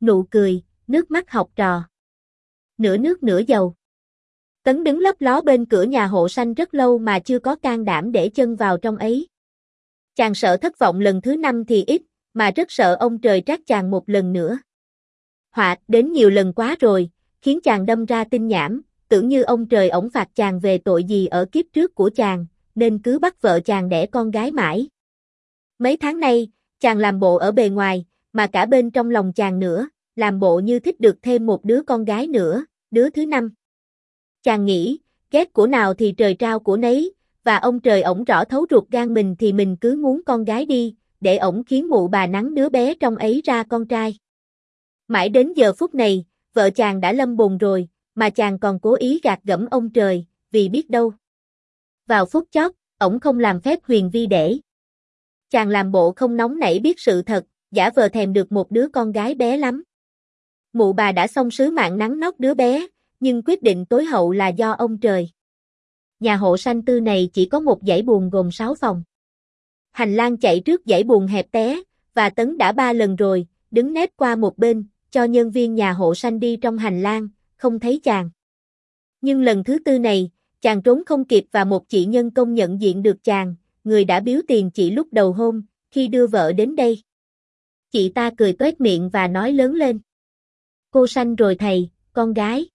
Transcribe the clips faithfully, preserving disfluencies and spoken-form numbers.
Nụ cười, nước mắt học trò. Nửa nước nửa dầu. Tấn đứng lấp ló bên cửa nhà hộ sanh rất lâu mà chưa có can đảm để chân vào trong ấy. Chàng sợ thất vọng lần thứ năm thì ít, mà rất sợ ông trời trách chàng một lần nữa. Họa đến nhiều lần quá rồi, khiến chàng đâm ra tin nhảm, tưởng như ông trời ổng phạt chàng về tội gì ở kiếp trước của chàng, nên cứ bắt vợ chàng đẻ con gái mãi. Mấy tháng nay, chàng làm bộ ở bề ngoài, mà cả bên trong lòng chàng nữa, làm bộ như thích được thêm một đứa con gái nữa, đứa thứ năm. Chàng nghĩ, ghét của nào thì trời trao của nấy, và ông trời ổng rõ thấu ruột gan mình thì mình cứ muốn con gái đi, để ổng khiến mụ bà nắng đứa bé trong ấy ra con trai. Mãi đến giờ phút này, vợ chàng đã lâm bồn rồi, mà chàng còn cố ý gạt gẫm ông trời, vì biết đâu. Vào phút chót, ổng không làm phép huyền vi để. Chàng làm bộ không nóng nảy biết sự thật, giả vờ thèm được một đứa con gái bé lắm. Mụ bà đã xong sứ mạng nắng nót đứa bé, nhưng quyết định tối hậu là do ông trời. Nhà hộ sanh tư này chỉ có một dãy buồng gồm sáu phòng. Hành lang chạy trước dãy buồng hẹp té, và Tấn đã ba lần rồi, đứng nép qua một bên, cho nhân viên nhà hộ sanh đi trong hành lang, không thấy chàng. Nhưng lần thứ tư này, chàng trốn không kịp và một chị nhân công nhận diện được chàng, người đã biếu tiền chị lúc đầu hôm, khi đưa vợ đến đây. Chị ta cười toét miệng và nói lớn lên. Cô sanh rồi thầy, con gái.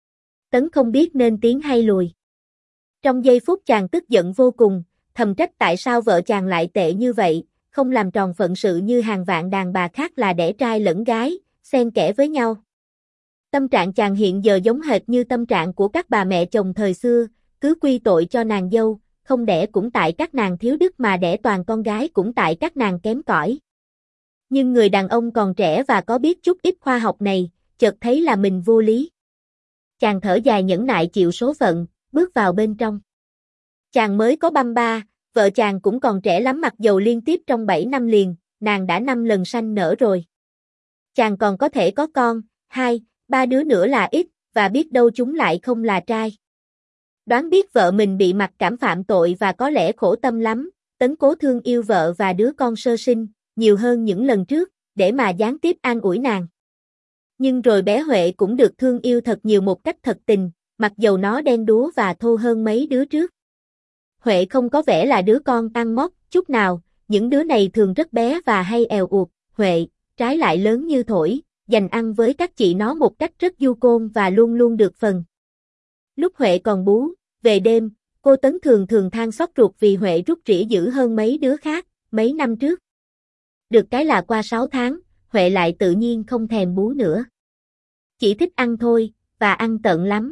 Tấn không biết nên tiến hay lùi. Trong giây phút chàng tức giận vô cùng, thầm trách tại sao vợ chàng lại tệ như vậy, không làm tròn phận sự như hàng vạn đàn bà khác là đẻ trai lẫn gái, xen kẽ với nhau. Tâm trạng chàng hiện giờ giống hệt như tâm trạng của các bà mẹ chồng thời xưa, cứ quy tội cho nàng dâu, không đẻ cũng tại các nàng thiếu đức mà đẻ toàn con gái cũng tại các nàng kém cỏi. Nhưng người đàn ông còn trẻ và có biết chút ít khoa học này, chợt thấy là mình vô lý. Chàng thở dài nhẫn nại chịu số phận, bước vào bên trong. Chàng mới có băm ba, vợ chàng cũng còn trẻ lắm mặc dầu liên tiếp trong bảy năm liền, nàng đã năm lần sanh nở rồi. Chàng còn có thể có con, hai, ba đứa nữa là ít, và biết đâu chúng lại không là trai. Đoán biết vợ mình bị mặc cảm phạm tội và có lẽ khổ tâm lắm, Tấn cố thương yêu vợ và đứa con sơ sinh, nhiều hơn những lần trước, để mà gián tiếp an ủi nàng. Nhưng rồi bé Huệ cũng được thương yêu thật nhiều một cách thật tình, mặc dầu nó đen đúa và thô hơn mấy đứa trước. Huệ không có vẻ là đứa con ăn móc chút nào, những đứa này thường rất bé và hay èo uột. Huệ, trái lại lớn như thổi, dành ăn với các chị nó một cách rất du côn và luôn luôn được phần. Lúc Huệ còn bú, về đêm, cô Tấn thường thường than xót ruột vì Huệ rút rỉa dữ hơn mấy đứa khác, mấy năm trước. Được cái là qua sáu tháng, Huệ lại tự nhiên không thèm bú nữa. Chỉ thích ăn thôi, và ăn tợn lắm.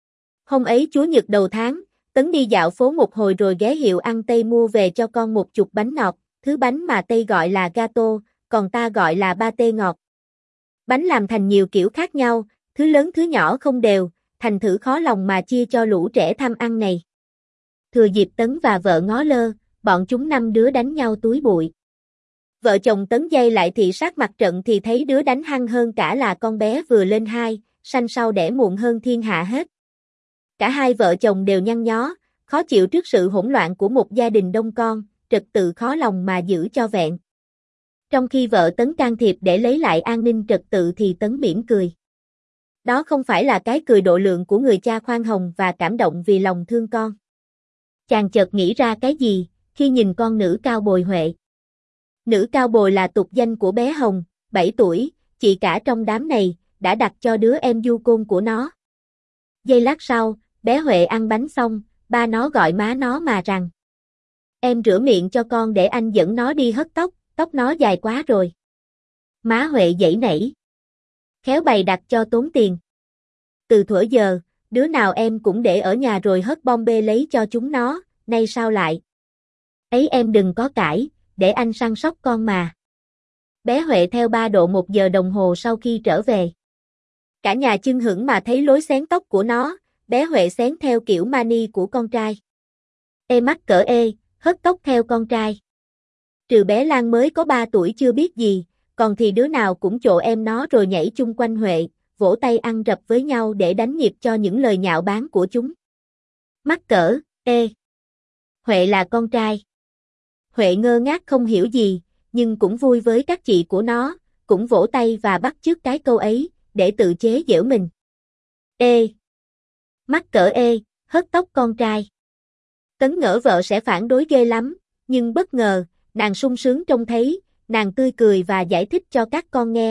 Hôm ấy Chúa Nhật đầu tháng, Tấn đi dạo phố một hồi rồi ghé hiệu ăn Tây mua về cho con một chục bánh ngọt, thứ bánh mà Tây gọi là gato, còn ta gọi là ba tê ngọt. Bánh làm thành nhiều kiểu khác nhau, thứ lớn thứ nhỏ không đều, thành thử khó lòng mà chia cho lũ trẻ tham ăn này. Thừa dịp Tấn và vợ ngó lơ, bọn chúng năm đứa đánh nhau túi bụi. Vợ chồng Tấn dây lại thị sát mặt trận thì thấy đứa đánh hăng hơn cả là con bé vừa lên hai, sanh sau đẻ muộn hơn thiên hạ hết. Cả hai vợ chồng đều nhăn nhó, khó chịu trước sự hỗn loạn của một gia đình đông con, trật tự khó lòng mà giữ cho vẹn. Trong khi vợ Tấn can thiệp để lấy lại an ninh trật tự thì Tấn mỉm cười. Đó không phải là cái cười độ lượng của người cha khoan hồng và cảm động vì lòng thương con. Chàng chợt nghĩ ra cái gì, khi nhìn con nữ cao bồi Huệ. Nữ cao bồi là tục danh của bé Hồng, bảy tuổi, chị cả trong đám này, đã đặt cho đứa em du côn của nó. Giây lát sau, bé Huệ ăn bánh xong, ba nó gọi má nó mà rằng. Em rửa miệng cho con để anh dẫn nó đi hớt tóc, tóc nó dài quá rồi. Má Huệ giãy nảy. Khéo bày đặt cho tốn tiền. Từ thuở giờ, đứa nào em cũng để ở nhà rồi hớt bom bê lấy cho chúng nó, nay sao lại? Ấy em đừng có cãi, để anh săn sóc con mà. Bé Huệ theo ba độ một giờ đồng hồ sau khi trở về. Cả nhà chưng hửng mà thấy lối xén tóc của nó, bé Huệ xén theo kiểu mani của con trai. Ê mắt cỡ ê, hớt tóc theo con trai. Trừ bé Lan mới có ba tuổi chưa biết gì, còn thì đứa nào cũng chộ em nó rồi nhảy chung quanh Huệ, vỗ tay ăn rập với nhau để đánh nhịp cho những lời nhạo báng của chúng. Mắc cỡ, ê. Huệ là con trai. Huệ ngơ ngác không hiểu gì, nhưng cũng vui với các chị của nó, cũng vỗ tay và bắt chước cái câu ấy, để tự chế giễu mình. Ê! Mắc cỡ ê, hớt tóc con trai. Tấn ngỡ vợ sẽ phản đối ghê lắm, nhưng bất ngờ, nàng sung sướng trông thấy, nàng tươi cười và giải thích cho các con nghe.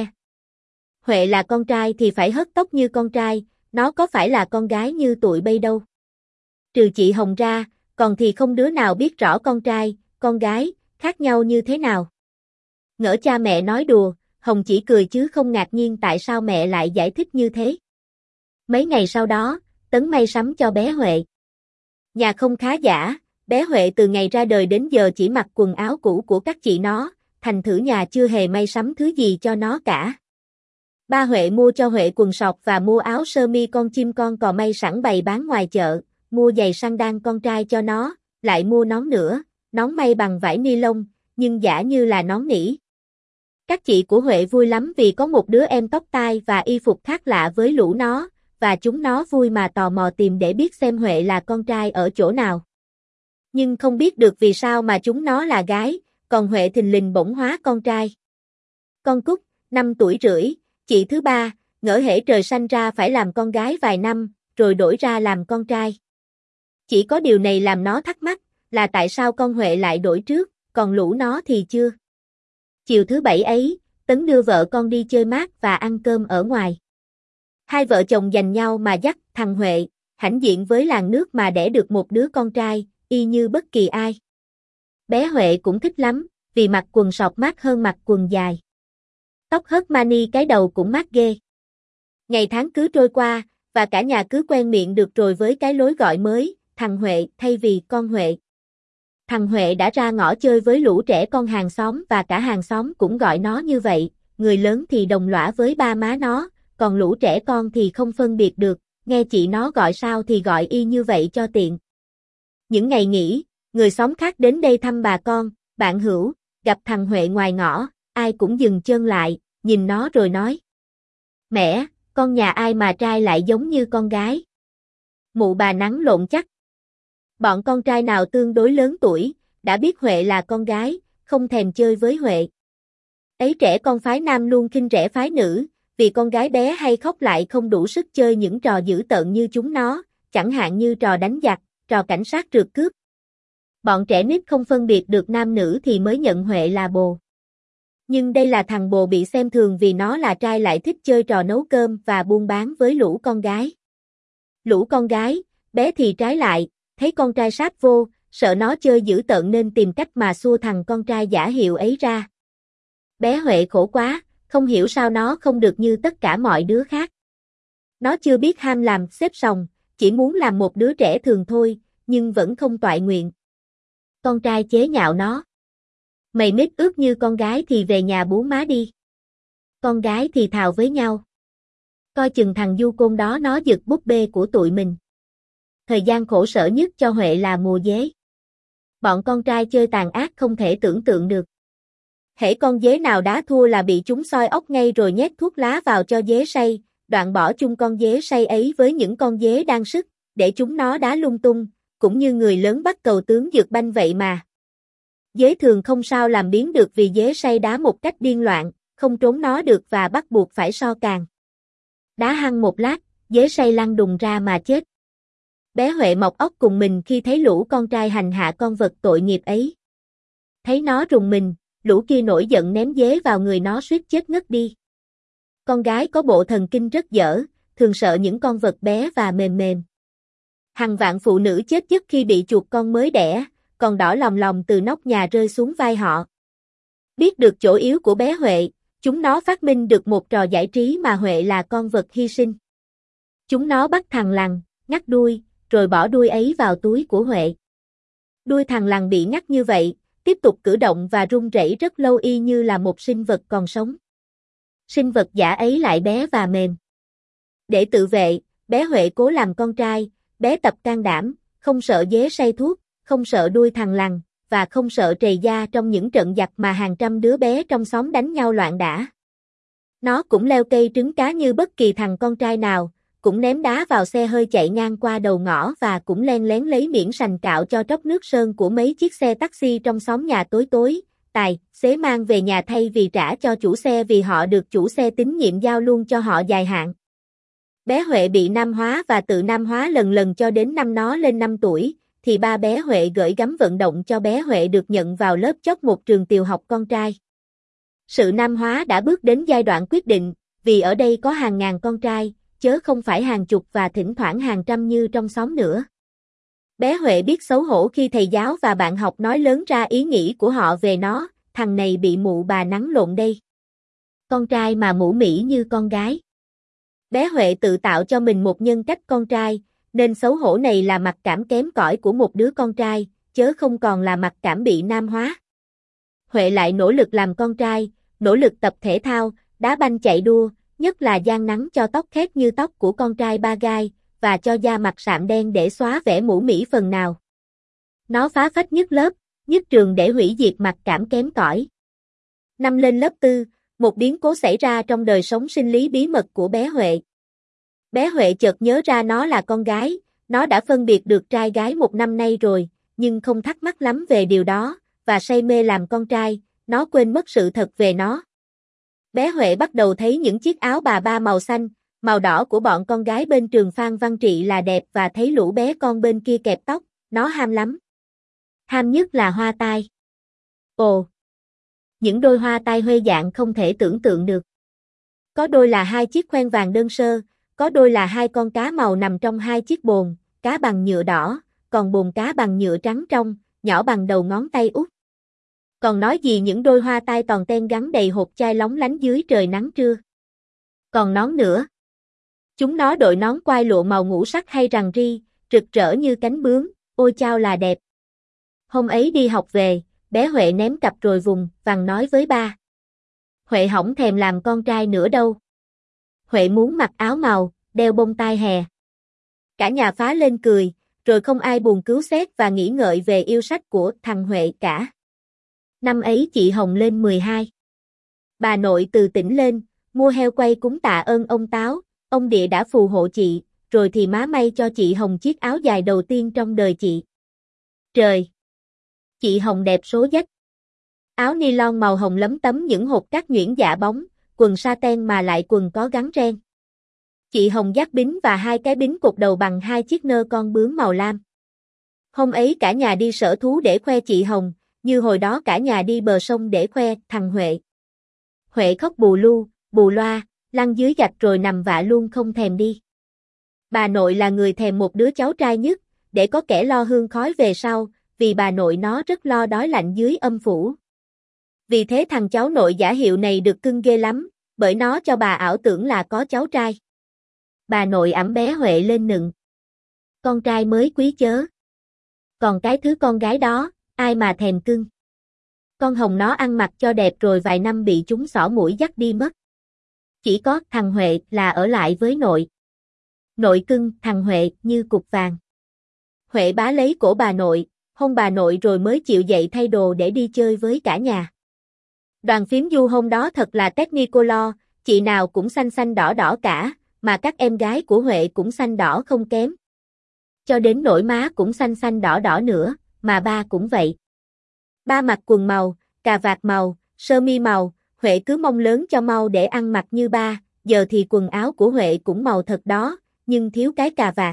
Huệ là con trai thì phải hớt tóc như con trai, nó có phải là con gái như tụi bây đâu. Trừ chị Hồng ra, còn thì không đứa nào biết rõ con trai, con gái, khác nhau như thế nào. Ngỡ cha mẹ nói đùa, Hồng chỉ cười chứ không ngạc nhiên tại sao mẹ lại giải thích như thế. Mấy ngày sau đó, Tấn may sắm cho bé Huệ. Nhà không khá giả, bé Huệ từ ngày ra đời đến giờ chỉ mặc quần áo cũ của các chị nó, thành thử nhà chưa hề may sắm thứ gì cho nó cả. Ba Huệ mua cho Huệ quần sọt và mua áo sơ mi con chim con cò may sẵn bày bán ngoài chợ, mua giày sandal con trai cho nó, lại mua nón nữa, nón may bằng vải ni lông, nhưng giả như là nón nỉ. Các chị của Huệ vui lắm vì có một đứa em tóc tai và y phục khác lạ với lũ nó, và chúng nó vui mà tò mò tìm để biết xem Huệ là con trai ở chỗ nào. Nhưng không biết được vì sao mà chúng nó là gái, còn Huệ thình lình bỗng hóa con trai. Con Cúc, năm tuổi rưỡi, chị thứ ba, ngỡ hễ trời sanh ra phải làm con gái vài năm, rồi đổi ra làm con trai. Chỉ có điều này làm nó thắc mắc, là tại sao con Huệ lại đổi trước, còn lũ nó thì chưa. Chiều thứ bảy ấy, Tấn đưa vợ con đi chơi mát và ăn cơm ở ngoài. Hai vợ chồng giành nhau mà dắt thằng Huệ, hãnh diện với làng nước mà đẻ được một đứa con trai, y như bất kỳ ai. Bé Huệ cũng thích lắm, vì mặc quần sọt mát hơn mặc quần dài. Tóc hớt mani cái đầu cũng mát ghê. Ngày tháng cứ trôi qua, và cả nhà cứ quen miệng được rồi với cái lối gọi mới, thằng Huệ thay vì con Huệ. Thằng Huệ đã ra ngõ chơi với lũ trẻ con hàng xóm và cả hàng xóm cũng gọi nó như vậy, người lớn thì đồng lõa với ba má nó, còn lũ trẻ con thì không phân biệt được, nghe chị nó gọi sao thì gọi y như vậy cho tiện. Những ngày nghỉ, người xóm khác đến đây thăm bà con, bạn hữu, gặp thằng Huệ ngoài ngõ, ai cũng dừng chân lại, nhìn nó rồi nói. Mẹ, con nhà ai mà trai lại giống như con gái? Mụ bà nắng lộn chắc. Bọn con trai nào tương đối lớn tuổi, đã biết Huệ là con gái, không thèm chơi với Huệ. Ấy trẻ con phái nam luôn khinh rẻ phái nữ, vì con gái bé hay khóc lại không đủ sức chơi những trò dữ tợn như chúng nó, chẳng hạn như trò đánh giặc, trò cảnh sát rượt cướp. Bọn trẻ nít không phân biệt được nam nữ thì mới nhận Huệ là bồ. Nhưng đây là thằng bồ bị xem thường vì nó là trai lại thích chơi trò nấu cơm và buôn bán với lũ con gái. Lũ con gái, bé thì trái lại, thấy con trai sát vô, sợ nó chơi dữ tợn nên tìm cách mà xua thằng con trai giả hiệu ấy ra. Bé Huệ khổ quá, không hiểu sao nó không được như tất cả mọi đứa khác. Nó chưa biết ham làm xếp sòng, chỉ muốn làm một đứa trẻ thường thôi, nhưng vẫn không toại nguyện. Con trai chế nhạo nó. Mày nít ước như con gái thì về nhà bú má đi. Con gái thì thào với nhau. Coi chừng thằng du côn đó nó giật búp bê của tụi mình. Thời gian khổ sở nhất cho Huệ là mùa dế. Bọn con trai chơi tàn ác không thể tưởng tượng được. Hễ con dế nào đá thua là bị chúng soi ốc ngay rồi nhét thuốc lá vào cho dế say, đoạn bỏ chung con dế say ấy với những con dế đang sức, để chúng nó đá lung tung, cũng như người lớn bắt cầu tướng dược banh vậy mà. Dế thường không sao làm biến được vì dế say đá một cách điên loạn, không trốn nó được và bắt buộc phải so càng. Đá hăng một lát, dế say lăn đùng ra mà chết. Bé Huệ mọc óc cùng mình khi thấy lũ con trai hành hạ con vật tội nghiệp ấy. Thấy nó rùng mình, lũ kia nổi giận ném dế vào người nó suýt chết ngất đi. Con gái có bộ thần kinh rất dở, thường sợ những con vật bé và mềm mềm. Hàng vạn phụ nữ chết giấc khi bị chuột con mới đẻ, còn đỏ lòng lòng từ nóc nhà rơi xuống vai họ. Biết được chỗ yếu của bé Huệ, chúng nó phát minh được một trò giải trí mà Huệ là con vật hy sinh. Chúng nó bắt thằng lằn, ngắt đuôi, rồi bỏ đuôi ấy vào túi của Huệ. Đuôi thằng lằn bị ngắt như vậy, tiếp tục cử động và rung rẩy rất lâu y như là một sinh vật còn sống. Sinh vật giả ấy lại bé và mềm. Để tự vệ, bé Huệ cố làm con trai, bé tập can đảm, không sợ dế say thuốc, không sợ đuôi thằng lằn, và không sợ trầy da trong những trận giặc mà hàng trăm đứa bé trong xóm đánh nhau loạn đả. Nó cũng leo cây trứng cá như bất kỳ thằng con trai nào, cũng ném đá vào xe hơi chạy ngang qua đầu ngõ và cũng len lén lấy miếng sành cạo cho tróc nước sơn của mấy chiếc xe taxi trong xóm nhà tối tối, tài xế mang về nhà thay vì trả cho chủ xe vì họ được chủ xe tín nhiệm giao luôn cho họ dài hạn. Bé Huệ bị nam hóa và tự nam hóa lần lần cho đến năm nó lên năm tuổi, thì ba bé Huệ gửi gắm vận động cho bé Huệ được nhận vào lớp chót một trường tiểu học con trai. Sự nam hóa đã bước đến giai đoạn quyết định, vì ở đây có hàng ngàn con trai, chớ không phải hàng chục và thỉnh thoảng hàng trăm như trong xóm nữa. Bé Huệ biết xấu hổ khi thầy giáo và bạn học nói lớn ra ý nghĩ của họ về nó, thằng này bị mụ bà nắng lộn đây. Con trai mà mũ mĩ như con gái. Bé Huệ tự tạo cho mình một nhân cách con trai, nên xấu hổ này là mặc cảm kém cỏi của một đứa con trai, chớ không còn là mặc cảm bị nam hóa. Huệ lại nỗ lực làm con trai, nỗ lực tập thể thao, đá banh chạy đua, nhất là gian nắng cho tóc khét như tóc của con trai ba gai, và cho da mặt sạm đen để xóa vẻ mũ mĩ phần nào. Nó phá phách nhất lớp, nhất trường để hủy diệt mặc cảm kém cỏi. Năm lên lớp tư, một biến cố xảy ra trong đời sống sinh lý bí mật của bé Huệ. Bé Huệ chợt nhớ ra nó là con gái, nó đã phân biệt được trai gái một năm nay rồi, nhưng không thắc mắc lắm về điều đó, và say mê làm con trai, nó quên mất sự thật về nó. Bé Huệ bắt đầu thấy những chiếc áo bà ba màu xanh, màu đỏ của bọn con gái bên trường Phan Văn Trị là đẹp và thấy lũ bé con bên kia kẹp tóc, nó ham lắm. Ham nhất là hoa tai. Ồ! Những đôi hoa tai huê dạng không thể tưởng tượng được. Có đôi là hai chiếc khoen vàng đơn sơ, có đôi là hai con cá màu nằm trong hai chiếc bồn, cá bằng nhựa đỏ, còn bồn cá bằng nhựa trắng trong, nhỏ bằng đầu ngón tay út. Còn nói gì những đôi hoa tai toàn ten gắn đầy hột chai lóng lánh dưới trời nắng trưa. Còn nón nữa. Chúng nó đội nón quai lụa màu ngũ sắc hay rằng ri, rực rỡ như cánh bướm, ôi chao là đẹp. Hôm ấy đi học về, bé Huệ ném cặp rồi vùng, vằng nói với ba. Huệ hổng thèm làm con trai nữa đâu. Huệ muốn mặc áo màu, đeo bông tai hè. Cả nhà phá lên cười, rồi không ai buồn cứu xét và nghĩ ngợi về yêu sách của thằng Huệ cả. Năm ấy chị Hồng lên mười hai. Bà nội từ tỉnh lên, mua heo quay cúng tạ ơn ông Táo, ông Địa đã phù hộ chị, rồi thì má may cho chị Hồng chiếc áo dài đầu tiên trong đời chị. Trời! Chị Hồng đẹp số dách. Áo nylon màu hồng lấm tấm những hột cát nhuyễn dạ bóng, quần sa-ten mà lại quần có gắn ren. Chị Hồng dắt bính và hai cái bính cột đầu bằng hai chiếc nơ con bướm màu lam. Hôm ấy cả nhà đi sở thú để khoe chị Hồng, như hồi đó cả nhà đi bờ sông để khoe thằng Huệ. Huệ khóc bù lu, bù loa, lăn dưới gạch rồi nằm vạ luôn không thèm đi. Bà nội là người thèm một đứa cháu trai nhất, để có kẻ lo hương khói về sau, vì bà nội nó rất lo đói lạnh dưới âm phủ. Vì thế thằng cháu nội giả hiệu này được cưng ghê lắm, bởi nó cho bà ảo tưởng là có cháu trai. Bà nội ẵm bé Huệ lên nựng. Con trai mới quý chớ. Còn cái thứ con gái đó, ai mà thèm cưng. Con Hồng nó ăn mặc cho đẹp rồi vài năm bị chúng xỏ mũi dắt đi mất. Chỉ có thằng Huệ là ở lại với nội. Nội cưng thằng Huệ như cục vàng. Huệ bá lấy cổ bà nội, hôn bà nội rồi mới chịu dậy thay đồ để đi chơi với cả nhà. Đoàn phím du hôm đó thật là Technicolor, chị nào cũng xanh xanh đỏ đỏ cả, mà các em gái của Huệ cũng xanh đỏ không kém. Cho đến nỗi má cũng xanh xanh đỏ đỏ nữa, mà ba cũng vậy. Ba mặc quần màu, cà vạt màu, sơ mi màu, Huệ cứ mong lớn cho mau để ăn mặc như ba, giờ thì quần áo của Huệ cũng màu thật đó, nhưng thiếu cái cà vạt.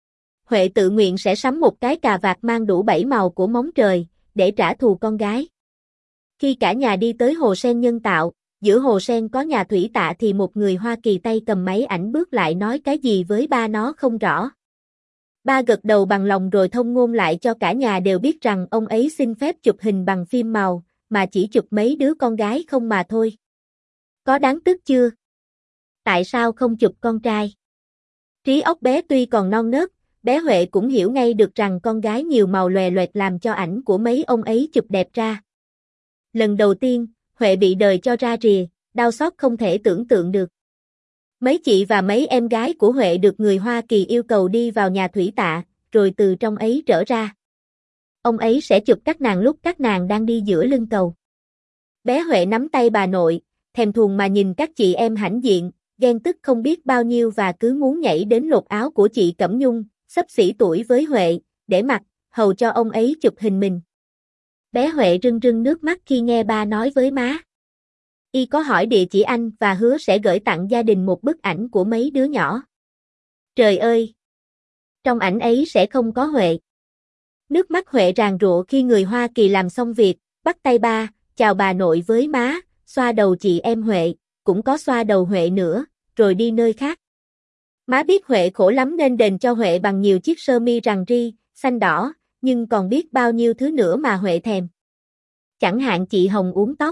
Huệ tự nguyện sẽ sắm một cái cà vạt mang đủ bảy màu của móng trời, để trả thù con gái. Khi cả nhà đi tới hồ sen nhân tạo, giữa hồ sen có nhà thủy tạ thì một người Hoa Kỳ tay cầm máy ảnh bước lại nói cái gì với ba nó không rõ. Ba gật đầu bằng lòng rồi thông ngôn lại cho cả nhà đều biết rằng ông ấy xin phép chụp hình bằng phim màu, mà chỉ chụp mấy đứa con gái không mà thôi. Có đáng tức chưa? Tại sao không chụp con trai? Trí óc bé tuy còn non nớt, bé Huệ cũng hiểu ngay được rằng con gái nhiều màu lòe loẹt làm cho ảnh của mấy ông ấy chụp đẹp ra. Lần đầu tiên, Huệ bị đời cho ra rìa, đau xót không thể tưởng tượng được. Mấy chị và mấy em gái của Huệ được người Hoa Kỳ yêu cầu đi vào nhà thủy tạ, rồi từ trong ấy trở ra. Ông ấy sẽ chụp các nàng lúc các nàng đang đi giữa lưng cầu. Bé Huệ nắm tay bà nội, thèm thuồng mà nhìn các chị em hãnh diện, ghen tức không biết bao nhiêu và cứ muốn nhảy đến lột áo của chị Cẩm Nhung, xấp xỉ tuổi với Huệ, để mặc, hầu cho ông ấy chụp hình mình. Bé Huệ rưng rưng nước mắt khi nghe ba nói với má. Y có hỏi địa chỉ anh và hứa sẽ gửi tặng gia đình một bức ảnh của mấy đứa nhỏ. Trời ơi! Trong ảnh ấy sẽ không có Huệ. Nước mắt Huệ ràn rụa khi người Hoa Kỳ làm xong việc, bắt tay ba, chào bà nội với má, xoa đầu chị em Huệ, cũng có xoa đầu Huệ nữa, rồi đi nơi khác. Má biết Huệ khổ lắm nên đền cho Huệ bằng nhiều chiếc sơ mi rằn ri, xanh đỏ, nhưng còn biết bao nhiêu thứ nữa mà Huệ thèm. Chẳng hạn chị Hồng uống tóc.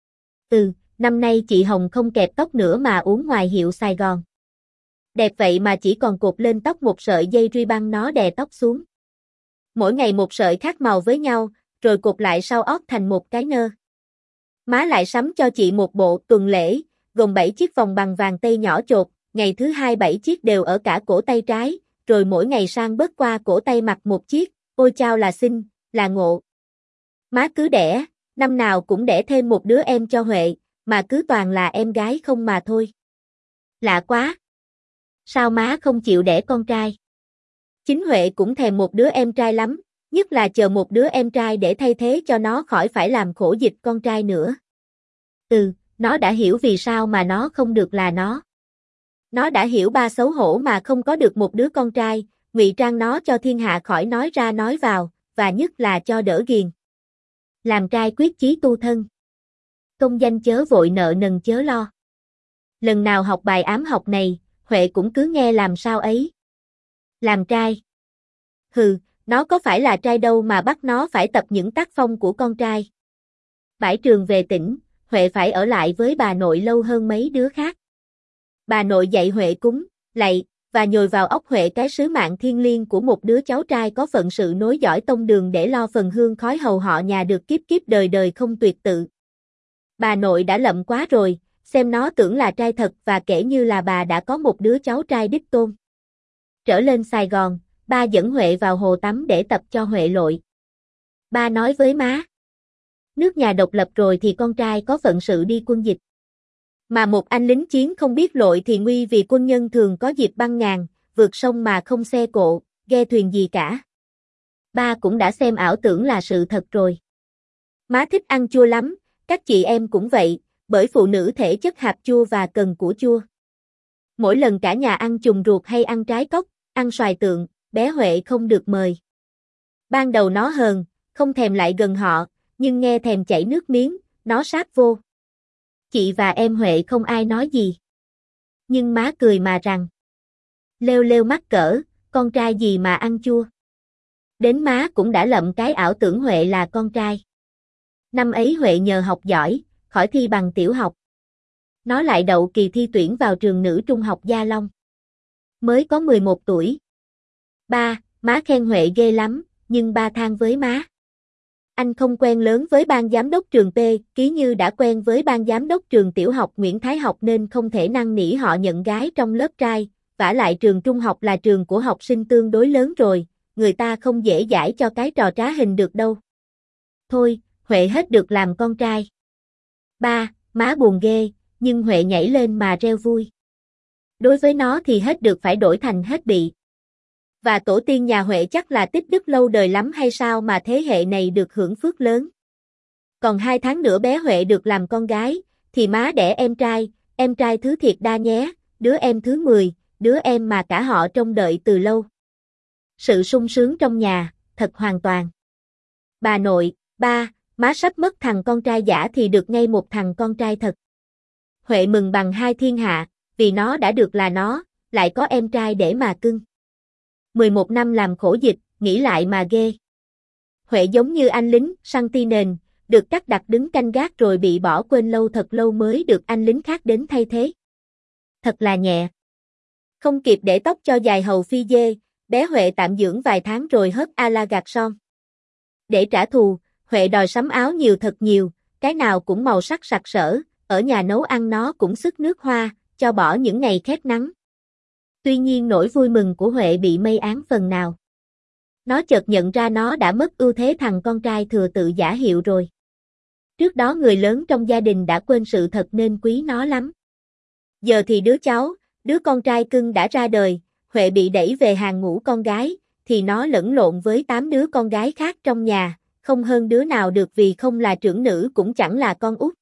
Ừ, năm nay chị Hồng không kẹp tóc nữa mà uống ngoài hiệu Sài Gòn. Đẹp vậy mà chỉ còn cột lên tóc một sợi dây ruy băng nó đè tóc xuống. Mỗi ngày một sợi khác màu với nhau, rồi cột lại sau ót thành một cái nơ. Má lại sắm cho chị một bộ tuần lễ, gồm bảy chiếc vòng bằng vàng tây nhỏ chột, ngày thứ hai bảy chiếc đều ở cả cổ tay trái, rồi mỗi ngày sang bớt qua cổ tay mặc một chiếc, ôi chao là xinh, là ngộ. Má cứ đẻ, năm nào cũng đẻ thêm một đứa em cho Huệ, mà cứ toàn là em gái không mà thôi. Lạ quá! Sao má không chịu đẻ con trai? Chính Huệ cũng thèm một đứa em trai lắm, nhất là chờ một đứa em trai để thay thế cho nó khỏi phải làm khổ dịch con trai nữa. Ừ, nó đã hiểu vì sao mà nó không được là nó. Nó đã hiểu ba xấu hổ mà không có được một đứa con trai, ngụy trang nó cho thiên hạ khỏi nói ra nói vào, và nhất là cho đỡ ghiền. Làm trai quyết chí tu thân. Công danh chớ vội nợ nần chớ lo. Lần nào học bài ám học này, Huệ cũng cứ nghe làm sao ấy. Làm trai. Hừ, nó có phải là trai đâu mà bắt nó phải tập những tác phong của con trai. Bãi trường về tỉnh, Huệ phải ở lại với bà nội lâu hơn mấy đứa khác. Bà nội dạy Huệ cúng, lạy, và nhồi vào óc Huệ cái sứ mạng thiêng liêng của một đứa cháu trai có phận sự nối dõi tông đường để lo phần hương khói hầu họ nhà được kiếp kiếp đời đời không tuyệt tự. Bà nội đã lậm quá rồi, xem nó tưởng là trai thật và kể như là bà đã có một đứa cháu trai đích tôn. Trở lên Sài Gòn, ba dẫn Huệ vào hồ tắm để tập cho Huệ lội. Ba nói với má. Nước nhà độc lập rồi thì con trai có phận sự đi quân dịch. Mà một anh lính chiến không biết lội thì nguy vì quân nhân thường có dịp băng ngàn, vượt sông mà không xe cộ, ghe thuyền gì cả. Ba cũng đã xem ảo tưởng là sự thật rồi. Má thích ăn chua lắm, các chị em cũng vậy, bởi phụ nữ thể chất hạp chua và cần củ chua. Mỗi lần cả nhà ăn trùng ruột hay ăn trái cóc, ăn xoài tượng, bé Huệ không được mời. Ban đầu nó hờn, không thèm lại gần họ, nhưng nghe thèm chảy nước miếng, nó sát vô. Chị và em Huệ không ai nói gì. Nhưng má cười mà rằng. Lêu lêu mắc cỡ, con trai gì mà ăn chua. Đến má cũng đã lậm cái ảo tưởng Huệ là con trai. Năm ấy Huệ nhờ học giỏi, khỏi thi bằng tiểu học. Nó lại đậu kỳ thi tuyển vào trường nữ trung học Gia Long. Mới có mười một tuổi. Ba, má khen Huệ ghê lắm, nhưng ba than với má. Anh không quen lớn với ban giám đốc trường P, ký như đã quen với ban giám đốc trường tiểu học Nguyễn Thái Học nên không thể năn nỉ họ nhận gái trong lớp trai, vả lại trường trung học là trường của học sinh tương đối lớn rồi, người ta không dễ dãi cho cái trò trá hình được đâu. Thôi, Huệ hết được làm con trai. Ba, má buồn ghê, nhưng Huệ nhảy lên mà reo vui. Đối với nó thì hết được phải đổi thành hết bị. Và tổ tiên nhà Huệ chắc là tích đức lâu đời lắm hay sao mà thế hệ này được hưởng phước lớn. Còn hai tháng nữa bé Huệ được làm con gái, thì má đẻ em trai, em trai thứ thiệt đa nhé, đứa em thứ mười, đứa em mà cả họ trông đợi từ lâu. Sự sung sướng trong nhà, thật hoàn toàn. Bà nội, ba, má sắp mất thằng con trai giả thì được ngay một thằng con trai thật. Huệ mừng bằng hai thiên hạ, vì nó đã được là nó, lại có em trai để mà cưng. mười một năm làm khổ dịch, nghĩ lại mà ghê. Huệ giống như anh lính, săn ti nền, được cắt đặt đứng canh gác rồi bị bỏ quên lâu thật lâu mới được anh lính khác đến thay thế. Thật là nhẹ. Không kịp để tóc cho dài hầu phi dê, bé Huệ tạm dưỡng vài tháng rồi hớt a la gạt son. Để trả thù, Huệ đòi sắm áo nhiều thật nhiều, cái nào cũng màu sắc sặc sỡ, ở nhà nấu ăn nó cũng xức nước hoa, cho bỏ những ngày khét nắng. Tuy nhiên nỗi vui mừng của Huệ bị mây án phần nào. Nó chợt nhận ra nó đã mất ưu thế thằng con trai thừa tự giả hiệu rồi. Trước đó người lớn trong gia đình đã quên sự thật nên quý nó lắm. Giờ thì đứa cháu, đứa con trai cưng đã ra đời, Huệ bị đẩy về hàng ngũ con gái, thì nó lẫn lộn với tám đứa con gái khác trong nhà, không hơn đứa nào được vì không là trưởng nữ cũng chẳng là con út.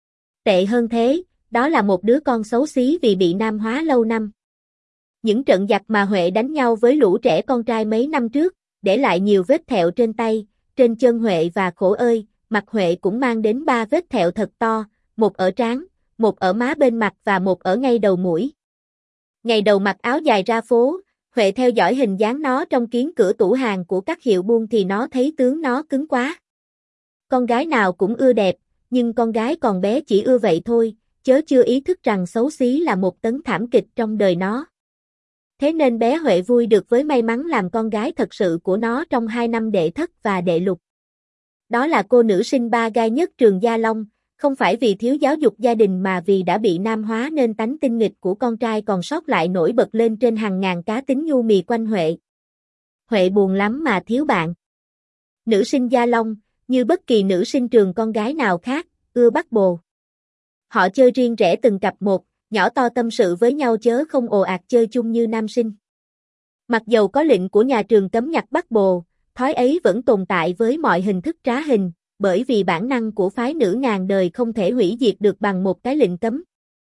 Tệ hơn thế, đó là một đứa con xấu xí vì bị nam hóa lâu năm. Những trận giặc mà Huệ đánh nhau với lũ trẻ con trai mấy năm trước, để lại nhiều vết thẹo trên tay, trên chân Huệ và khổ ơi, mặt Huệ cũng mang đến ba vết thẹo thật to, một ở trán, một ở má bên mặt và một ở ngay đầu mũi. Ngày đầu mặc áo dài ra phố, Huệ theo dõi hình dáng nó trong kiến cửa tủ hàng của các hiệu buôn thì nó thấy tướng nó cứng quá. Con gái nào cũng ưa đẹp, nhưng con gái còn bé chỉ ưa vậy thôi, chớ chưa ý thức rằng xấu xí là một tấn thảm kịch trong đời nó. Thế nên bé Huệ vui được với may mắn làm con gái thật sự của nó trong hai năm đệ thất và đệ lục. Đó là cô nữ sinh ba gai nhất trường Gia Long, không phải vì thiếu giáo dục gia đình mà vì đã bị nam hóa nên tánh tinh nghịch của con trai còn sót lại nổi bật lên trên hàng ngàn cá tính nhu mì quanh Huệ. Huệ buồn lắm mà thiếu bạn. Nữ sinh Gia Long, như bất kỳ nữ sinh trường con gái nào khác, ưa bắt bồ. Họ chơi riêng rẽ từng cặp một, nhỏ to tâm sự với nhau chớ không ồ ạt chơi chung như nam sinh. Mặc dầu có lệnh của nhà trường cấm nhặt bắt bồ, thói ấy vẫn tồn tại với mọi hình thức trá hình, bởi vì bản năng của phái nữ ngàn đời không thể hủy diệt được bằng một cái lệnh cấm.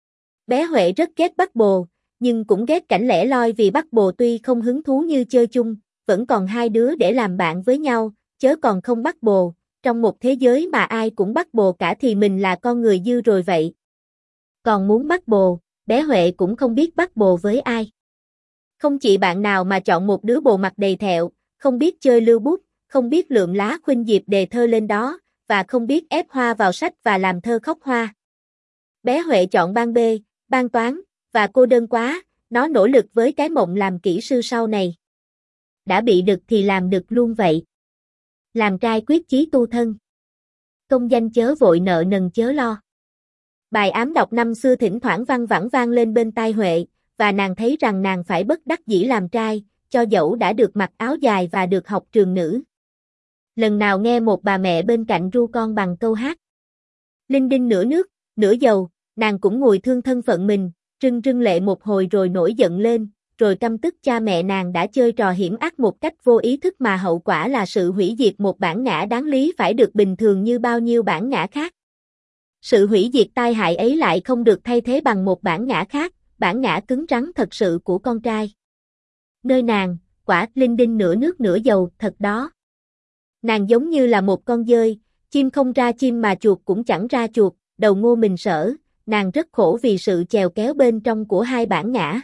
Bé Huệ rất ghét bắt bồ, nhưng cũng ghét cảnh lẻ loi vì bắt bồ tuy không hứng thú như chơi chung, vẫn còn hai đứa để làm bạn với nhau, chớ còn không bắt bồ, trong một thế giới mà ai cũng bắt bồ cả thì mình là con người dư rồi vậy. Còn muốn bắt bồ, bé Huệ cũng không biết bắt bồ với ai. Không chỉ bạn nào mà chọn một đứa bồ mặt đầy thẹo, không biết chơi lưu bút, không biết lượm lá khuynh diệp đề thơ lên đó, và không biết ép hoa vào sách và làm thơ khóc hoa. Bé Huệ chọn ban B, ban toán, và cô đơn quá, nó nỗ lực với cái mộng làm kỹ sư sau này. Đã bị đực thì làm đực luôn vậy. Làm trai quyết chí tu thân. Công danh chớ vội nợ nần chớ lo. Bài ám đọc năm xưa thỉnh thoảng văng vẳng vang lên bên tai Huệ, và nàng thấy rằng nàng phải bất đắc dĩ làm trai, cho dẫu đã được mặc áo dài và được học trường nữ. Lần nào nghe một bà mẹ bên cạnh ru con bằng câu hát linh đinh nửa nước, nửa dầu, nàng cũng ngồi thương thân phận mình, rưng rưng lệ một hồi rồi nổi giận lên, rồi căm tức cha mẹ nàng đã chơi trò hiểm ác một cách vô ý thức mà hậu quả là sự hủy diệt một bản ngã đáng lý phải được bình thường như bao nhiêu bản ngã khác. Sự hủy diệt tai hại ấy lại không được thay thế bằng một bản ngã khác, bản ngã cứng rắn thật sự của con trai. Nơi nàng, quả linh đinh nửa nước nửa dầu thật đó. Nàng giống như là một con dơi, chim không ra chim mà chuột cũng chẳng ra chuột, đầu ngô mình sở, nàng rất khổ vì sự chèo kéo bên trong của hai bản ngã.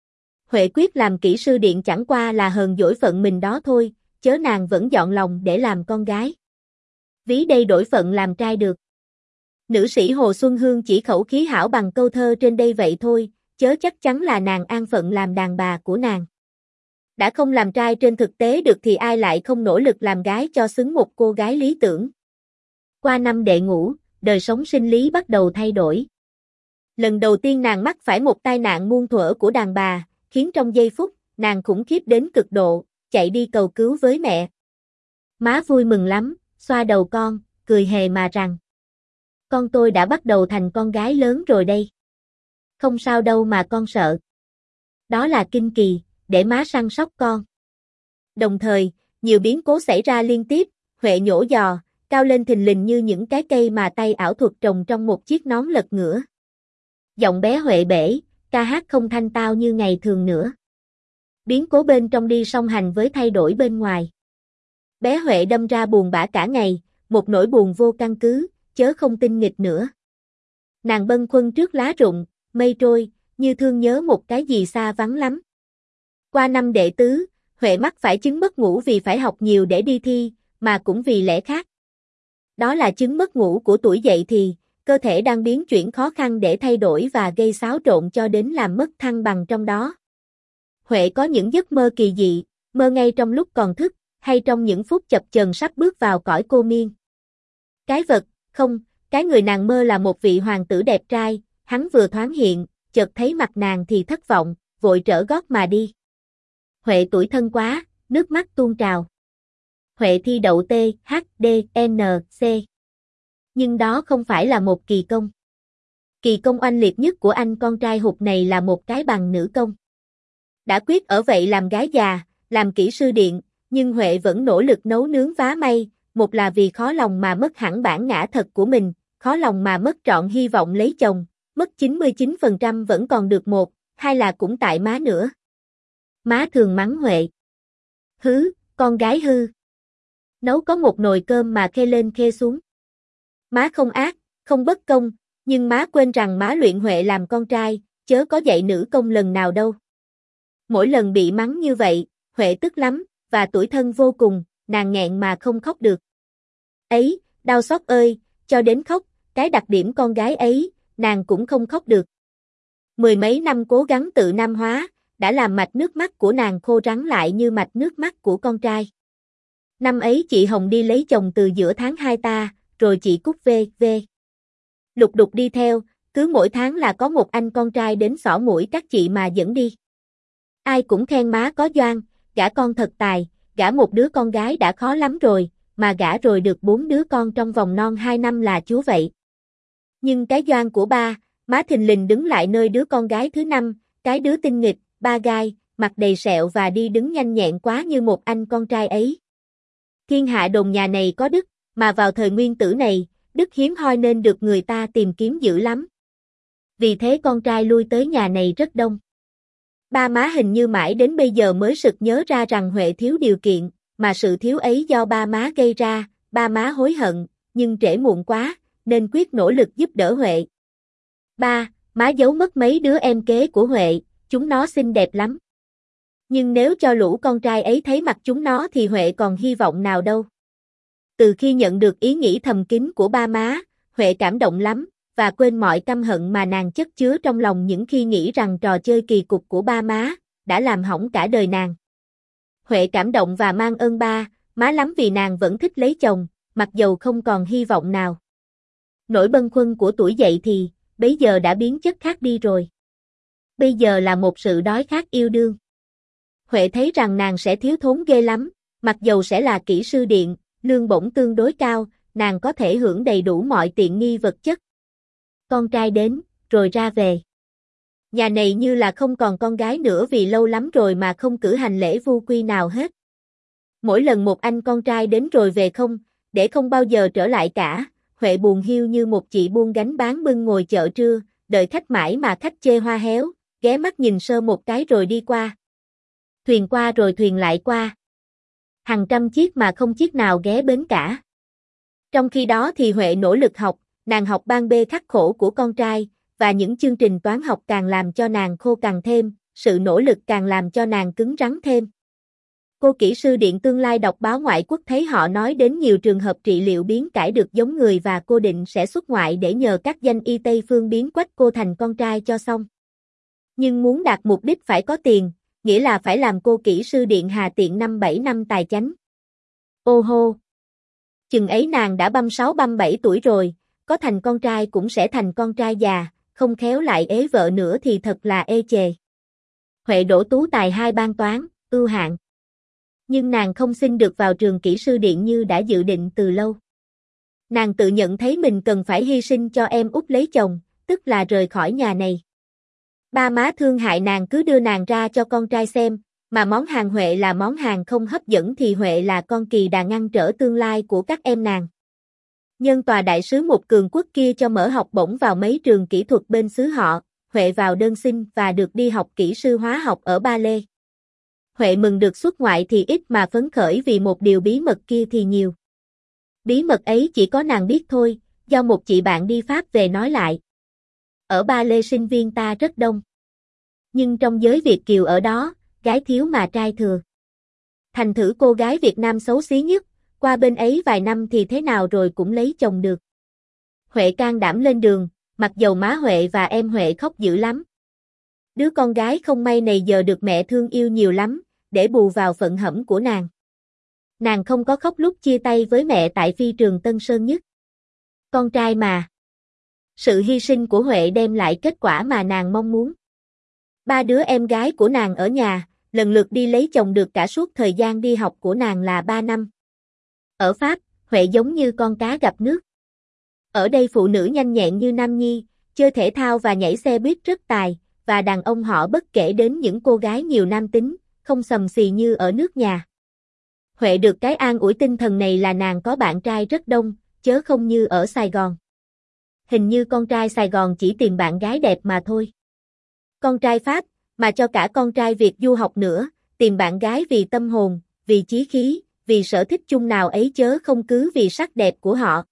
Huệ quyết làm kỹ sư điện chẳng qua là hờn dỗi phận mình đó thôi, chớ nàng vẫn dọn lòng để làm con gái. Ví đây đổi phận làm trai được. Nữ sĩ Hồ Xuân Hương chỉ khẩu khí hảo bằng câu thơ trên đây vậy thôi, chớ chắc chắn là nàng an phận làm đàn bà của nàng. Đã không làm trai trên thực tế được thì ai lại không nỗ lực làm gái cho xứng một cô gái lý tưởng. Qua năm đệ ngũ, đời sống sinh lý bắt đầu thay đổi. Lần đầu tiên nàng mắc phải một tai nạn muôn thuở của đàn bà, khiến trong giây phút, nàng khủng khiếp đến cực độ, chạy đi cầu cứu với mẹ. Má vui mừng lắm, xoa đầu con, cười hề mà rằng: con tôi đã bắt đầu thành con gái lớn rồi đây. Không sao đâu mà con sợ. Đó là kinh kỳ, để má săn sóc con. Đồng thời, nhiều biến cố xảy ra liên tiếp, Huệ nhổ giò, cao lên thình lình như những cái cây mà tay ảo thuật trồng trong một chiếc nón lật ngửa. Giọng bé Huệ bể, ca hát không thanh tao như ngày thường nữa. Biến cố bên trong đi song hành với thay đổi bên ngoài. Bé Huệ đâm ra buồn bã cả ngày, một nỗi buồn vô căn cứ, chớ không tinh nghịch nữa. Nàng bâng khuâng trước lá rụng, mây trôi, như thương nhớ một cái gì xa vắng lắm. Qua năm đệ tứ, Huệ mắc phải chứng mất ngủ vì phải học nhiều để đi thi, mà cũng vì lẽ khác. Đó là chứng mất ngủ của tuổi dậy thì, cơ thể đang biến chuyển khó khăn để thay đổi và gây xáo trộn cho đến làm mất thăng bằng trong đó. Huệ có những giấc mơ kỳ dị, mơ ngay trong lúc còn thức, hay trong những phút chập chờn sắp bước vào cõi cô miên. Cái vật, không, cái người nàng mơ là một vị hoàng tử đẹp trai, hắn vừa thoáng hiện, chợt thấy mặt nàng thì thất vọng, vội trở gót mà đi. Huệ tủi thân quá, nước mắt tuôn trào. Huệ thi đậu T, H, D, N, C. Nhưng đó không phải là một kỳ công. Kỳ công oanh liệt nhất của anh con trai hụt này là một cái bằng nữ công. Đã quyết ở vậy làm gái già, làm kỹ sư điện, nhưng Huệ vẫn nỗ lực nấu nướng vá may, một là vì khó lòng mà mất hẳn bản ngã thật của mình, khó lòng mà mất trọn hy vọng lấy chồng, mất chín mươi chín phần trăm vẫn còn được một, hai là cũng tại má nữa. Má thường mắng Huệ. Hứ, con gái hư. Nấu có một nồi cơm mà khê lên khê xuống. Má không ác, không bất công, nhưng má quên rằng má luyện Huệ làm con trai, chớ có dạy nữ công lần nào đâu. Mỗi lần bị mắng như vậy, Huệ tức lắm, và tủi thân vô cùng, nàng nghẹn mà không khóc được. Ấy, đau xót ơi, cho đến khóc, cái đặc điểm con gái ấy, nàng cũng không khóc được. Mười mấy năm cố gắng tự nam hóa, đã làm mạch nước mắt của nàng khô rắn lại như mạch nước mắt của con trai. Năm ấy chị Hồng đi lấy chồng từ giữa tháng hai ta, rồi chị Cúc về, về. Lục đục đi theo, cứ mỗi tháng là có một anh con trai đến xỏ mũi các chị mà dẫn đi. Ai cũng khen má có đoan, gả con thật tài, gả một đứa con gái đã khó lắm rồi, mà gả rồi được bốn đứa con trong vòng non hai năm là chúa vậy. Nhưng cái đoan của ba, má thình lình đứng lại nơi đứa con gái thứ năm, cái đứa tinh nghịch, ba gai, mặt đầy sẹo và đi đứng nhanh nhẹn quá như một anh con trai ấy. Thiên hạ đồn nhà này có đức, mà vào thời nguyên tử này, đức hiếm hoi nên được người ta tìm kiếm dữ lắm. Vì thế con trai lui tới nhà này rất đông. Ba má hình như mãi đến bây giờ mới sực nhớ ra rằng Huệ thiếu điều kiện, mà sự thiếu ấy do ba má gây ra, ba má hối hận, nhưng trễ muộn quá, nên quyết nỗ lực giúp đỡ Huệ. Ba, má giấu mất mấy đứa em kế của Huệ, chúng nó xinh đẹp lắm. Nhưng nếu cho lũ con trai ấy thấy mặt chúng nó thì Huệ còn hy vọng nào đâu. Từ khi nhận được ý nghĩ thầm kín của ba má, Huệ cảm động lắm, và quên mọi căm hận mà nàng chất chứa trong lòng những khi nghĩ rằng trò chơi kỳ cục của ba má, đã làm hỏng cả đời nàng. Huệ cảm động và mang ơn ba, má lắm vì nàng vẫn thích lấy chồng, mặc dầu không còn hy vọng nào. Nỗi bâng khuâng của tuổi dậy thì, bấy giờ đã biến chất khác đi rồi. Bây giờ là một sự đói khát yêu đương. Huệ thấy rằng nàng sẽ thiếu thốn ghê lắm, mặc dầu sẽ là kỹ sư điện, lương bổng tương đối cao, nàng có thể hưởng đầy đủ mọi tiện nghi vật chất. Con trai đến, rồi ra về. Nhà này như là không còn con gái nữa vì lâu lắm rồi mà không cử hành lễ vu quy nào hết. Mỗi lần một anh con trai đến rồi về không, để không bao giờ trở lại cả, Huệ buồn hiu như một chị buôn gánh bán bưng ngồi chợ trưa, đợi khách mãi mà khách chê hoa héo, ghé mắt nhìn sơ một cái rồi đi qua. Thuyền qua rồi thuyền lại qua. Hàng trăm chiếc mà không chiếc nào ghé bến cả. Trong khi đó thì Huệ nỗ lực học, nàng học ban bê khắc khổ của con trai, và những chương trình toán học càng làm cho nàng khô cằn thêm, sự nỗ lực càng làm cho nàng cứng rắn thêm. Cô kỹ sư điện tương lai đọc báo ngoại quốc thấy họ nói đến nhiều trường hợp trị liệu biến cải được giống người và cô định sẽ xuất ngoại để nhờ các danh y Tây phương biến quách cô thành con trai cho xong. Nhưng muốn đạt mục đích phải có tiền, nghĩa là phải làm cô kỹ sư điện hà tiện năm bảy năm tài chánh. Ô hô! Chừng ấy nàng đã băm sáu băm bảy tuổi rồi, có thành con trai cũng sẽ thành con trai già, không khéo lại ế vợ nữa thì thật là ê chề. Huệ đỗ tú tài hai ban toán, ưu hạng. Nhưng nàng không xin được vào trường kỹ sư điện như đã dự định từ lâu. Nàng tự nhận thấy mình cần phải hy sinh cho em út lấy chồng, tức là rời khỏi nhà này. Ba má thương hại nàng cứ đưa nàng ra cho con trai xem, mà món hàng Huệ là món hàng không hấp dẫn thì Huệ là con kỳ đà ngăn trở tương lai của các em nàng. Nhân tòa đại sứ một cường quốc kia cho mở học bổng vào mấy trường kỹ thuật bên xứ họ, Huệ vào đơn xin và được đi học kỹ sư hóa học ở Ba Lê. Huệ mừng được xuất ngoại thì ít mà phấn khởi vì một điều bí mật kia thì nhiều. Bí mật ấy chỉ có nàng biết thôi, do một chị bạn đi Pháp về nói lại. Ở Ba Lê sinh viên ta rất đông. Nhưng trong giới Việt kiều ở đó, gái thiếu mà trai thừa. Thành thử cô gái Việt Nam xấu xí nhất, qua bên ấy vài năm thì thế nào rồi cũng lấy chồng được. Huệ can đảm lên đường, mặc dầu má Huệ và em Huệ khóc dữ lắm. Đứa con gái không may này giờ được mẹ thương yêu nhiều lắm, để bù vào phận hẩm của nàng. Nàng không có khóc lúc chia tay với mẹ tại phi trường Tân Sơn Nhất. Con trai mà. Sự hy sinh của Huệ đem lại kết quả mà nàng mong muốn. Ba đứa em gái của nàng ở nhà, lần lượt đi lấy chồng được cả suốt thời gian đi học của nàng là ba năm. Ở Pháp, Huệ giống như con cá gặp nước. Ở đây phụ nữ nhanh nhẹn như Nam Nhi, chơi thể thao và nhảy xe buýt rất tài, và đàn ông họ bất kể đến những cô gái nhiều nam tính, không sầm xì như ở nước nhà. Huệ được cái an ủi tinh thần này là nàng có bạn trai rất đông, chớ không như ở Sài Gòn. Hình như con trai Sài Gòn chỉ tìm bạn gái đẹp mà thôi. Con trai Pháp, mà cho cả con trai Việt du học nữa, tìm bạn gái vì tâm hồn, vì chí khí, vì sở thích chung nào ấy chớ không cứ vì sắc đẹp của họ.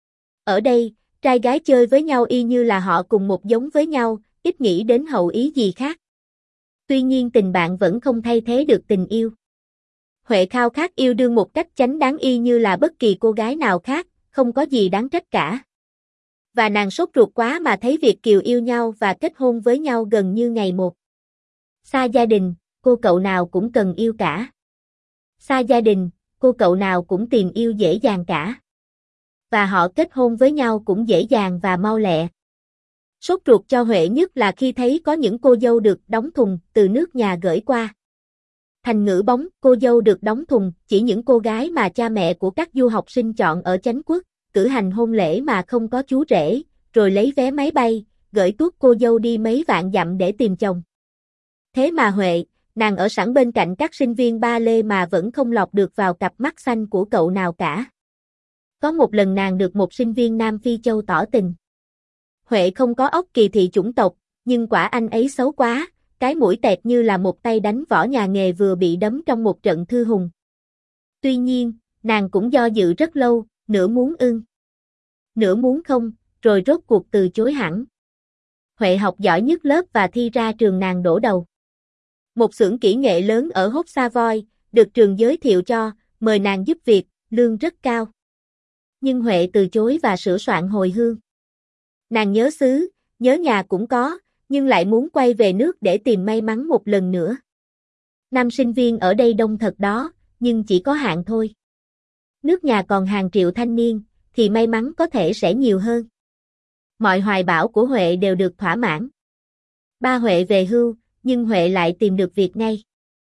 Ở đây, trai gái chơi với nhau y như là họ cùng một giống với nhau, ít nghĩ đến hậu ý gì khác. Tuy nhiên tình bạn vẫn không thay thế được tình yêu. Huệ khao khát yêu đương một cách chánh đáng y như là bất kỳ cô gái nào khác, không có gì đáng trách cả. Và nàng sốt ruột quá mà thấy Việt kiều yêu nhau và kết hôn với nhau gần như ngày một. Xa gia đình, cô cậu nào cũng cần yêu cả. Xa gia đình, cô cậu nào cũng tìm yêu dễ dàng cả. Và họ kết hôn với nhau cũng dễ dàng và mau lẹ. Sốt ruột cho Huệ nhất là khi thấy có những cô dâu được đóng thùng từ nước nhà gửi qua. Thành ngữ bóng, cô dâu được đóng thùng, chỉ những cô gái mà cha mẹ của các du học sinh chọn ở chánh quốc, cử hành hôn lễ mà không có chú rể, rồi lấy vé máy bay, gửi tuốt cô dâu đi mấy vạn dặm để tìm chồng. Thế mà Huệ, nàng ở sẵn bên cạnh các sinh viên ba lê mà vẫn không lọt được vào cặp mắt xanh của cậu nào cả. Có một lần nàng được một sinh viên Nam Phi Châu tỏ tình. Huệ không có óc kỳ thị chủng tộc, nhưng quả anh ấy xấu quá, cái mũi tẹt như là một tay đánh võ nhà nghề vừa bị đấm trong một trận thư hùng. Tuy nhiên, nàng cũng do dự rất lâu, nửa muốn ưng, nửa muốn không, rồi rốt cuộc từ chối hẳn. Huệ học giỏi nhất lớp và thi ra trường nàng đổ đầu. Một xưởng kỹ nghệ lớn ở Hốt Savoy, được trường giới thiệu cho, mời nàng giúp việc, lương rất cao. Nhưng Huệ từ chối và sửa soạn hồi hương. Nàng nhớ xứ, nhớ nhà cũng có, nhưng lại muốn quay về nước để tìm may mắn một lần nữa. Nam sinh viên ở đây đông thật đó, nhưng chỉ có hạn thôi. Nước nhà còn hàng triệu thanh niên, thì may mắn có thể sẽ nhiều hơn. Mọi hoài bão của Huệ đều được thỏa mãn. Ba Huệ về hưu, nhưng Huệ lại tìm được việc ngay.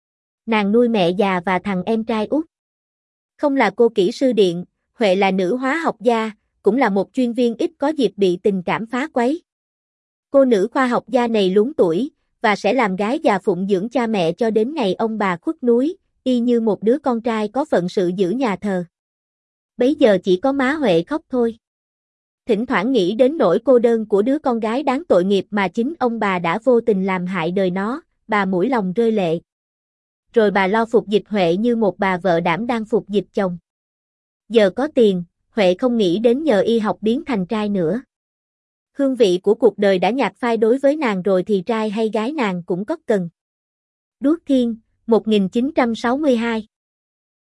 Nàng nuôi mẹ già và thằng em trai út. Không là cô kỹ sư điện, Huệ là nữ hóa học gia, cũng là một chuyên viên ít có dịp bị tình cảm phá quấy. Cô nữ khoa học gia này luống tuổi, và sẽ làm gái già phụng dưỡng cha mẹ cho đến ngày ông bà khuất núi, y như một đứa con trai có phận sự giữ nhà thờ. Bấy giờ chỉ có má Huệ khóc thôi. Thỉnh thoảng nghĩ đến nỗi cô đơn của đứa con gái đáng tội nghiệp mà chính ông bà đã vô tình làm hại đời nó, bà mũi lòng rơi lệ. Rồi bà lo phục dịch Huệ như một bà vợ đảm đang phục dịch chồng. Giờ có tiền, Huệ không nghĩ đến nhờ y học biến thành trai nữa. Hương vị của cuộc đời đã nhạt phai đối với nàng rồi thì trai hay gái nàng cũng có cần. Đuốc Thiên, một nghìn chín trăm sáu mươi hai